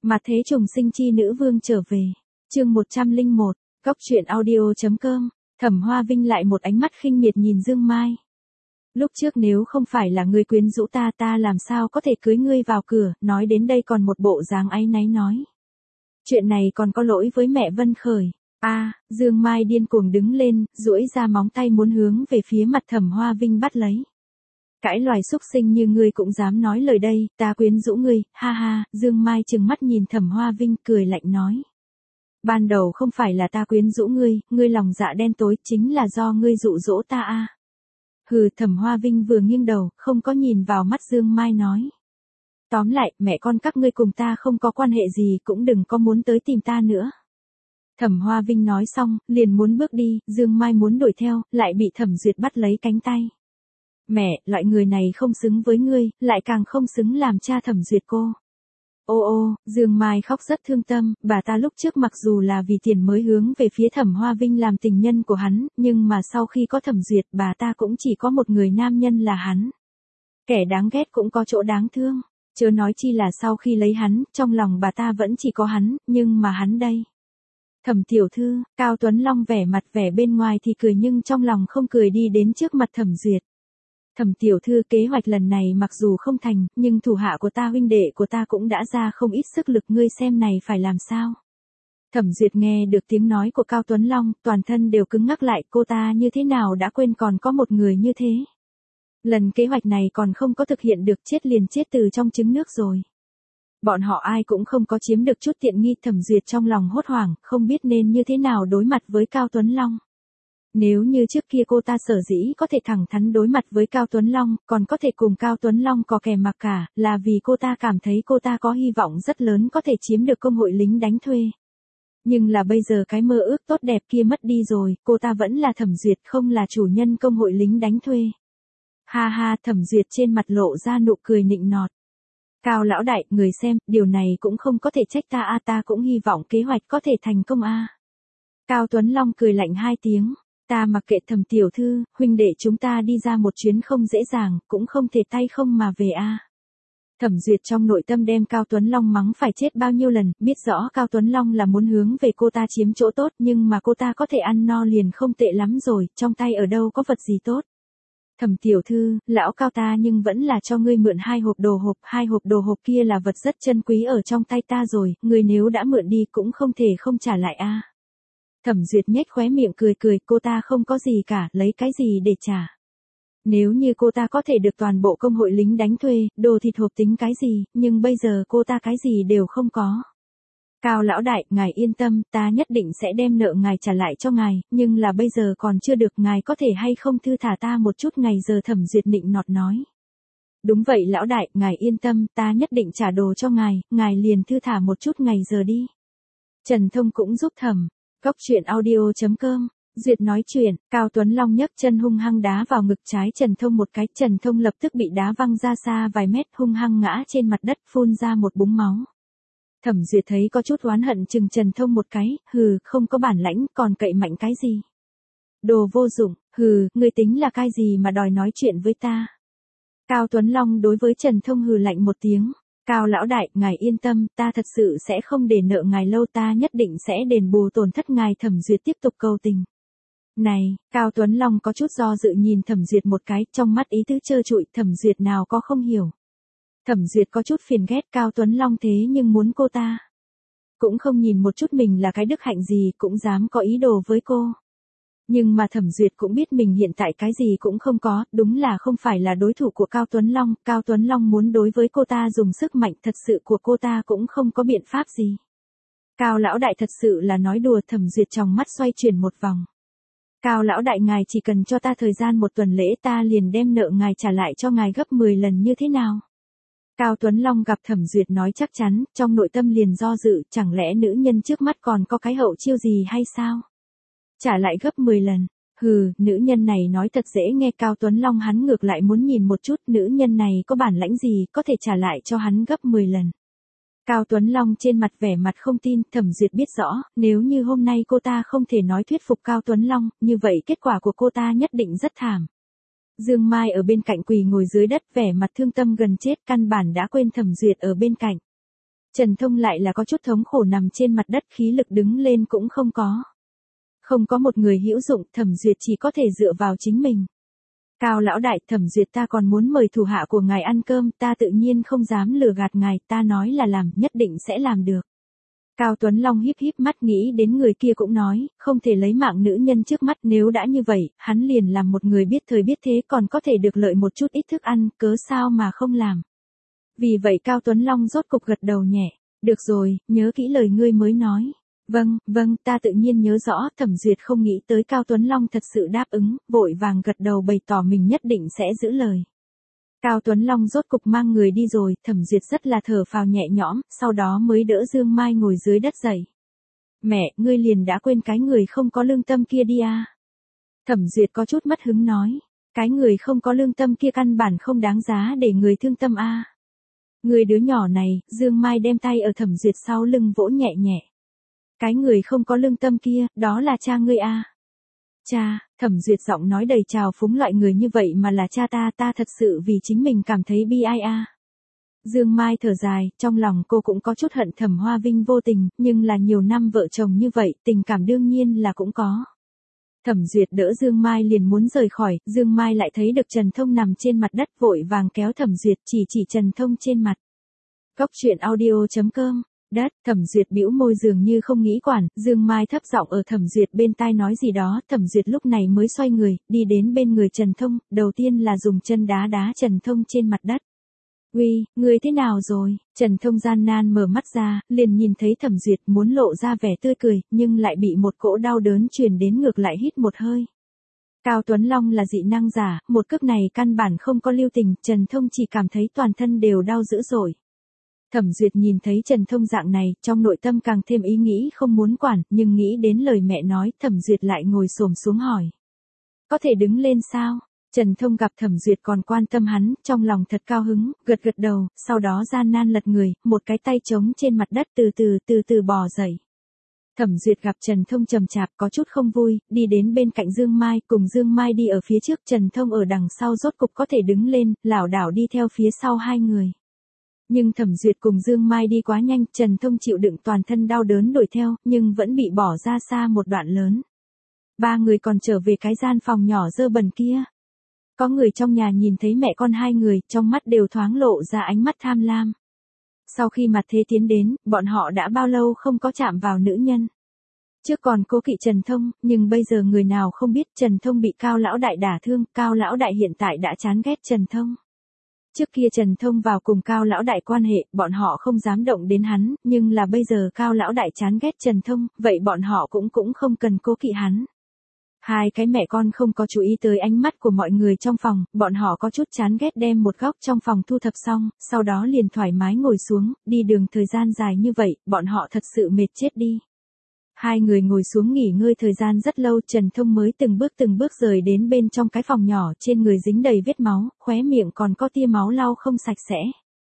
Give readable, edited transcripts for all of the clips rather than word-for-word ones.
Mà thế trùng sinh chi nữ vương trở về. Chương 101, Cốc truyện audio.com. Thẩm Hoa Vinh lại một ánh mắt khinh miệt nhìn Dương Mai. Lúc trước nếu không phải là ngươi quyến rũ ta, ta làm sao có thể cưới ngươi vào cửa, nói đến đây còn một bộ dáng áy náy nói. Chuyện này còn có lỗi với mẹ Vân Khởi. Dương Mai điên cuồng đứng lên, duỗi ra móng tay muốn hướng về phía mặt Thẩm Hoa Vinh bắt lấy. Cãi loài xúc sinh như ngươi cũng dám nói lời đây, ta quyến rũ ngươi, ha ha. Dương Mai trừng mắt nhìn Thẩm Hoa Vinh cười lạnh nói. Ban đầu không phải là ta quyến rũ ngươi lòng dạ đen tối, chính là do ngươi dụ dỗ ta. Hừ. Thẩm Hoa Vinh vừa nghiêng đầu, không có nhìn vào mắt Dương Mai nói. Tóm lại, mẹ con các ngươi cùng ta không có quan hệ gì, cũng đừng có muốn tới tìm ta nữa. Thẩm Hoa Vinh nói xong, liền muốn bước đi, Dương Mai muốn đuổi theo, lại bị Thẩm Duyệt bắt lấy cánh tay. Mẹ, loại người này không xứng với ngươi, lại càng không xứng làm cha Thẩm Duyệt cô. Ô, Dương Mai khóc rất thương tâm, bà ta lúc trước mặc dù là vì tiền mới hướng về phía Thẩm Hoa Vinh làm tình nhân của hắn, nhưng mà sau khi có Thẩm Duyệt, bà ta cũng chỉ có một người nam nhân là hắn. Kẻ đáng ghét cũng có chỗ đáng thương, chớ nói chi là sau khi lấy hắn, trong lòng bà ta vẫn chỉ có hắn, nhưng mà hắn đây. Thẩm tiểu thư, Cao Tuấn Long vẻ mặt vẻ bên ngoài thì cười nhưng trong lòng không cười đi đến trước mặt Thẩm Duyệt. Thẩm tiểu thư, kế hoạch lần này mặc dù không thành, nhưng thủ hạ của ta, huynh đệ của ta cũng đã ra không ít sức lực, ngươi xem này phải làm sao. Thẩm Duyệt nghe được tiếng nói của Cao Tuấn Long, toàn thân đều cứng ngắc lại, cô ta như thế nào đã quên còn có một người như thế. Lần kế hoạch này còn không có thực hiện được, chết liền chết từ trong trứng nước rồi. Bọn họ ai cũng không có chiếm được chút tiện nghi. Thẩm Duyệt trong lòng hốt hoảng, không biết nên như thế nào đối mặt với Cao Tuấn Long. Nếu như trước kia cô ta sở dĩ có thể thẳng thắn đối mặt với Cao Tuấn Long, còn có thể cùng Cao Tuấn Long có kè mặc cả, là vì cô ta cảm thấy cô ta có hy vọng rất lớn có thể chiếm được công hội lính đánh thuê. Nhưng là bây giờ cái mơ ước tốt đẹp kia mất đi rồi, cô ta vẫn là Thẩm Duyệt, không là chủ nhân công hội lính đánh thuê. Ha ha. Thẩm Duyệt trên mặt lộ ra nụ cười nịnh nọt. Cao lão đại, người xem, điều này cũng không có thể trách ta ta cũng hy vọng kế hoạch có thể thành công Cao Tuấn Long cười lạnh hai tiếng. Ta mặc kệ Thẩm tiểu thư, huynh đệ chúng ta đi ra một chuyến không dễ dàng, cũng không thể tay không mà về Thẩm Duyệt trong nội tâm đem Cao Tuấn Long mắng phải chết bao nhiêu lần, biết rõ Cao Tuấn Long là muốn hướng về cô ta chiếm chỗ tốt, nhưng mà cô ta có thể ăn no liền không tệ lắm rồi, trong tay ở đâu có vật gì tốt. Thẩm tiểu thư, lão Cao ta nhưng vẫn là cho ngươi mượn 2 hộp đồ hộp kia là vật rất chân quý ở trong tay ta rồi, ngươi nếu đã mượn đi cũng không thể không trả lại Thẩm Duyệt nhếch khóe miệng cười, cô ta không có gì cả, lấy cái gì để trả. Nếu như cô ta có thể được toàn bộ công hội lính đánh thuê, đồ thịt hộp tính cái gì, nhưng bây giờ cô ta cái gì đều không có. Cao lão đại, ngài yên tâm, ta nhất định sẽ đem nợ ngài trả lại cho ngài, nhưng là bây giờ còn chưa được, ngài có thể hay không thư thả ta một chút ngày giờ. Thẩm Duyệt nịnh nọt nói. Đúng vậy lão đại, ngài yên tâm, ta nhất định trả đồ cho ngài liền thư thả một chút ngày giờ đi. Trần Thông cũng giúp Thẩm. Cốc truyện audio.com. Duyệt nói chuyện, Cao Tuấn Long nhấc chân hung hăng đá vào ngực trái Trần Thông một cái, Trần Thông lập tức bị đá văng ra xa vài mét, hung hăng ngã trên mặt đất, phun ra một búng máu. Thẩm Duyệt thấy có chút oán hận chừng Trần Thông một cái, hừ, không có bản lãnh, còn cậy mạnh cái gì? Đồ vô dụng, hừ, ngươi tính là cái gì mà đòi nói chuyện với ta? Cao Tuấn Long đối với Trần Thông hừ lạnh một tiếng. Cao lão đại, ngài yên tâm, ta thật sự sẽ không để nợ ngài lâu, ta nhất định sẽ đền bù tổn thất ngài. Thẩm Duyệt tiếp tục cầu tình. Này, Cao Tuấn Long có chút do dự nhìn Thẩm Duyệt một cái, trong mắt ý tứ trơ trụi, Thẩm Duyệt nào có không hiểu. Thẩm Duyệt có chút phiền ghét Cao Tuấn Long thế nhưng muốn cô ta. Cũng không nhìn một chút mình là cái đức hạnh gì, cũng dám có ý đồ với cô. Nhưng mà Thẩm Duyệt cũng biết mình hiện tại cái gì cũng không có, đúng là không phải là đối thủ của Cao Tuấn Long. Cao Tuấn Long muốn đối với cô ta dùng sức mạnh thật sự của cô ta cũng không có biện pháp gì. Cao lão đại thật sự là nói đùa. Thẩm Duyệt trong mắt xoay chuyển một vòng. Cao lão đại, ngài chỉ cần cho ta thời gian một tuần lễ, ta liền đem nợ ngài trả lại cho ngài gấp 10 lần như thế nào? Cao Tuấn Long gặp Thẩm Duyệt nói chắc chắn, trong nội tâm liền do dự, chẳng lẽ nữ nhân trước mắt còn có cái hậu chiêu gì hay sao? Trả lại gấp 10 lần. Hừ, nữ nhân này nói thật dễ nghe. Cao Tuấn Long hắn ngược lại muốn nhìn một chút nữ nhân này có bản lãnh gì có thể trả lại cho hắn gấp 10 lần. Cao Tuấn Long trên mặt vẻ mặt không tin. Thẩm Duyệt biết rõ, nếu như hôm nay cô ta không thể nói thuyết phục Cao Tuấn Long, như vậy kết quả của cô ta nhất định rất thảm. Dương Mai ở bên cạnh quỳ ngồi dưới đất vẻ mặt thương tâm gần chết, căn bản đã quên Thẩm Duyệt ở bên cạnh. Trần Thông lại là có chút thống khổ nằm trên mặt đất, khí lực đứng lên cũng không có. Không có một người hữu dụng, Thẩm Duyệt chỉ có thể dựa vào chính mình. Cao lão đại, Thẩm Duyệt ta còn muốn mời thủ hạ của ngài ăn cơm, ta tự nhiên không dám lừa gạt ngài, ta nói là làm, nhất định sẽ làm được. Cao Tuấn Long híp híp mắt nghĩ đến người kia cũng nói, không thể lấy mạng nữ nhân trước mắt, nếu đã như vậy, hắn liền làm một người biết thời biết thế còn có thể được lợi một chút ít thức ăn, cớ sao mà không làm. Vì vậy Cao Tuấn Long rốt cục gật đầu nhẹ, được rồi, nhớ kỹ lời ngươi mới nói. Vâng, ta tự nhiên nhớ rõ. Thẩm Duyệt không nghĩ tới Cao Tuấn Long thật sự đáp ứng, vội vàng gật đầu bày tỏ mình nhất định sẽ giữ lời. Cao Tuấn Long rốt cục mang người đi rồi, Thẩm Duyệt rất là thở phào nhẹ nhõm, sau đó mới đỡ Dương Mai ngồi dưới đất dậy. Mẹ, ngươi liền đã quên cái người không có lương tâm kia đi à? Thẩm Duyệt có chút mất hứng nói, cái người không có lương tâm kia căn bản không đáng giá để người thương tâm à? Người đứa nhỏ này, Dương Mai đem tay ở Thẩm Duyệt sau lưng vỗ nhẹ nhẹ. Cái người không có lương tâm kia, đó là cha ngươi à? Cha, Thẩm Duyệt giọng nói đầy trào phúng, loại người như vậy mà là cha ta thật sự vì chính mình cảm thấy bi ai à. Dương Mai thở dài, trong lòng cô cũng có chút hận Thẩm Hoa Vinh vô tình, nhưng là nhiều năm vợ chồng như vậy, tình cảm đương nhiên là cũng có. Thẩm Duyệt đỡ Dương Mai liền muốn rời khỏi, Dương Mai lại thấy được Trần Thông nằm trên mặt đất, vội vàng kéo Thẩm Duyệt chỉ Trần Thông trên mặt. Cốc truyện audio.com Đất, Thẩm Duyệt bĩu môi dường như không nghĩ quản, Dương Mai thấp giọng ở Thẩm Duyệt bên tai nói gì đó, Thẩm Duyệt lúc này mới xoay người, đi đến bên người Trần Thông, đầu tiên là dùng chân đá Trần Thông trên mặt đất. Uy, ngươi thế nào rồi? Trần Thông gian nan mở mắt ra, liền nhìn thấy Thẩm Duyệt muốn lộ ra vẻ tươi cười, nhưng lại bị một cỗ đau đớn truyền đến ngược lại hít một hơi. Cao Tuấn Long là dị năng giả, một cước này căn bản không có lưu tình, Trần Thông chỉ cảm thấy toàn thân đều đau dữ dội. Thẩm Duyệt nhìn thấy Trần Thông dạng này, trong nội tâm càng thêm ý nghĩ không muốn quản, nhưng nghĩ đến lời mẹ nói, Thẩm Duyệt lại ngồi xổm xuống hỏi. Có thể đứng lên sao? Trần Thông gặp Thẩm Duyệt còn quan tâm hắn, trong lòng thật cao hứng, gật đầu, sau đó gian nan lật người, một cái tay trống trên mặt đất từ từ bò dậy. Thẩm Duyệt gặp Trần Thông chậm chạp có chút không vui, đi đến bên cạnh Dương Mai, cùng Dương Mai đi ở phía trước, Trần Thông ở đằng sau rốt cục có thể đứng lên, lảo đảo đi theo phía sau hai người. Nhưng Thẩm Duyệt cùng Dương Mai đi quá nhanh, Trần Thông chịu đựng toàn thân đau đớn đuổi theo, nhưng vẫn bị bỏ ra xa một đoạn lớn. Ba người còn trở về cái gian phòng nhỏ dơ bẩn kia. Có người trong nhà nhìn thấy mẹ con hai người, trong mắt đều thoáng lộ ra ánh mắt tham lam. Sau khi mặt thế tiến đến, bọn họ đã bao lâu không có chạm vào nữ nhân. Trước còn cố kỵ Trần Thông, nhưng bây giờ người nào không biết Trần Thông bị Cao lão đại đả thương, Cao lão đại hiện tại đã chán ghét Trần Thông. Trước kia Trần Thông vào cùng Cao lão đại quan hệ, bọn họ không dám động đến hắn, nhưng là bây giờ Cao lão đại chán ghét Trần Thông, vậy bọn họ cũng không cần cố kỵ hắn. Hai cái mẹ con không có chú ý tới ánh mắt của mọi người trong phòng, bọn họ có chút chán ghét đem một góc trong phòng thu thập xong, sau đó liền thoải mái ngồi xuống, đi đường thời gian dài như vậy, bọn họ thật sự mệt chết đi. Hai người ngồi xuống nghỉ ngơi thời gian rất lâu, Trần Thông mới từng bước rời đến bên trong cái phòng nhỏ, trên người dính đầy vết máu, khóe miệng còn có tia máu lau không sạch sẽ.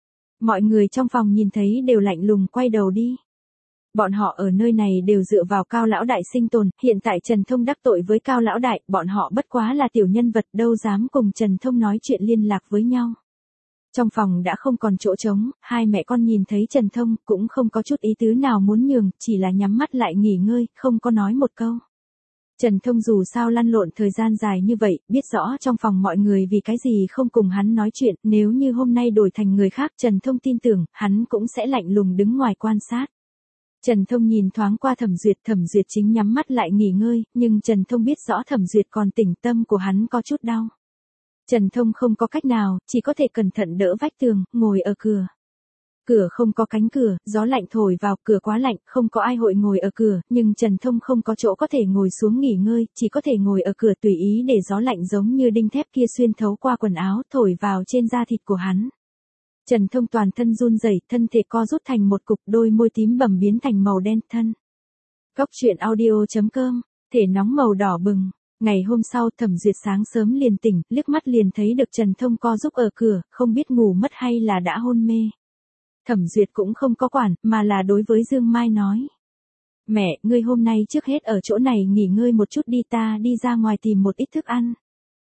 Mọi người trong phòng nhìn thấy đều lạnh lùng quay đầu đi. Bọn họ ở nơi này đều dựa vào Cao lão đại sinh tồn, hiện tại Trần Thông đắc tội với Cao lão đại, bọn họ bất quá là tiểu nhân vật, đâu dám cùng Trần Thông nói chuyện liên lạc với nhau. Trong phòng đã không còn chỗ trống, hai mẹ con nhìn thấy Trần Thông cũng không có chút ý tứ nào muốn nhường, chỉ là nhắm mắt lại nghỉ ngơi, không có nói một câu. Trần Thông dù sao lăn lộn thời gian dài như vậy, biết rõ trong phòng mọi người vì cái gì không cùng hắn nói chuyện, nếu như hôm nay đổi thành người khác, Trần Thông tin tưởng, hắn cũng sẽ lạnh lùng đứng ngoài quan sát. Trần Thông nhìn thoáng qua Thẩm Duyệt chính nhắm mắt lại nghỉ ngơi, nhưng Trần Thông biết rõ Thẩm Duyệt còn tỉnh, tâm của hắn có chút đau. Trần Thông không có cách nào, chỉ có thể cẩn thận đỡ vách tường, ngồi ở cửa. Cửa không có cánh cửa, gió lạnh thổi vào, cửa quá lạnh, không có ai hội ngồi ở cửa, nhưng Trần Thông không có chỗ có thể ngồi xuống nghỉ ngơi, chỉ có thể ngồi ở cửa tùy ý để gió lạnh giống như đinh thép kia xuyên thấu qua quần áo, thổi vào trên da thịt của hắn. Trần Thông toàn thân run rẩy, thân thể co rút thành một cục, đôi môi tím bầm biến thành màu đen thân. Cốc truyện audio.com, thể nóng màu đỏ bừng. Ngày hôm sau Thẩm Duyệt sáng sớm liền tỉnh, liếc mắt liền thấy được Trần Thông co giúp ở cửa, không biết ngủ mất hay là đã hôn mê. Thẩm Duyệt cũng không có quản, mà là đối với Dương Mai nói. Mẹ, ngươi hôm nay trước hết ở chỗ này nghỉ ngơi một chút đi, ta đi ra ngoài tìm một ít thức ăn.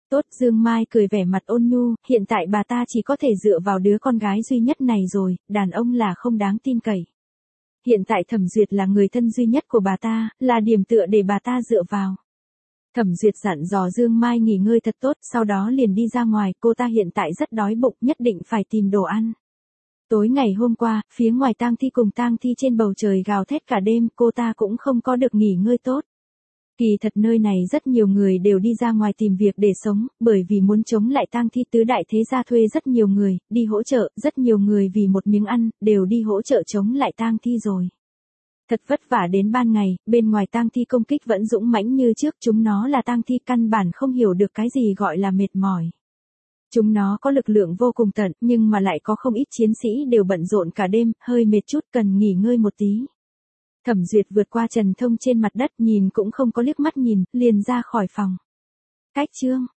Tốt, Dương Mai cười vẻ mặt ôn nhu, hiện tại bà ta chỉ có thể dựa vào đứa con gái duy nhất này rồi, đàn ông là không đáng tin cậy. Hiện tại Thẩm Duyệt là người thân duy nhất của bà ta, là điểm tựa để bà ta dựa vào. Thẩm Duyệt dặn dò Dương Mai nghỉ ngơi thật tốt, sau đó liền đi ra ngoài, cô ta hiện tại rất đói bụng, nhất định phải tìm đồ ăn. Tối ngày hôm qua, phía ngoài tang thi cùng tang thi trên bầu trời gào thét cả đêm, cô ta cũng không có được nghỉ ngơi tốt. Kỳ thật nơi này rất nhiều người đều đi ra ngoài tìm việc để sống, bởi vì muốn chống lại tang thi tứ đại thế gia thuê rất nhiều người, đi hỗ trợ, rất nhiều người vì một miếng ăn, đều đi hỗ trợ chống lại tang thi rồi. Thật vất vả đến ban ngày, bên ngoài tang thi công kích vẫn dũng mãnh như trước, chúng nó là tang thi căn bản không hiểu được cái gì gọi là mệt mỏi. Chúng nó có lực lượng vô cùng tận, nhưng mà lại có không ít chiến sĩ đều bận rộn cả đêm, hơi mệt chút cần nghỉ ngơi một tí. Thẩm Duyệt vượt qua Trần Thông trên mặt đất nhìn cũng không có liếc mắt nhìn, liền ra khỏi phòng. Cách chương